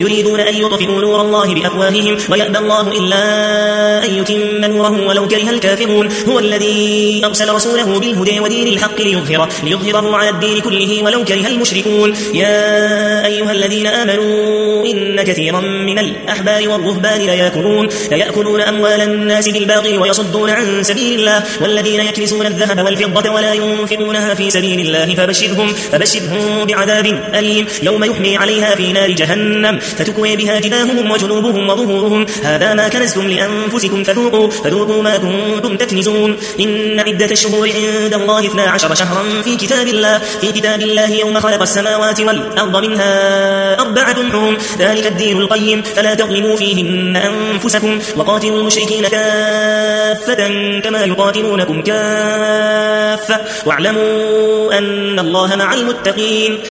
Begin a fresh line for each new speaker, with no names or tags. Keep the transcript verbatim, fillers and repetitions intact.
يريدون أن يطفئوا نور الله بأفواههم ويأبى الله إلا أن يتم نوره ولو كره الكافرون. هو الذي أرسل رسوله بالهدى ودين الحق ليظهره, ليظهره على الدين كله ولو كره المشركون. يا أيها الذين آمنوا إن كثيرا من الأحبار والرهبان ليأكلون, ليأكلون أموال الناس بالباطل ويصدون عن سبيل الله, والذين يكنزون الذهب والفضة ولا ينفقونها في سبيل الله فبشرهم, فبشرهم بعذاب أليم يوم يحمي عليها في نار جهنم فتكوي بها جباههم وجنوبهم وظهورهم هذا ما كنزتم لأنفسكم فذوقوا, فذوقوا ما كنتم تكنزون. إن عدة الشهور عند الله اثنا عشر شهرا في كتاب الله, في كتاب الله يوم خلق السماوات والأرض منها أربعة حرم ذلك الدين القيم فلا تظلموا فيهن أنفسكم وقاتلوا المشركين كافة كما يقاتلونكم كافة واعلموا أن الله مع المتقين.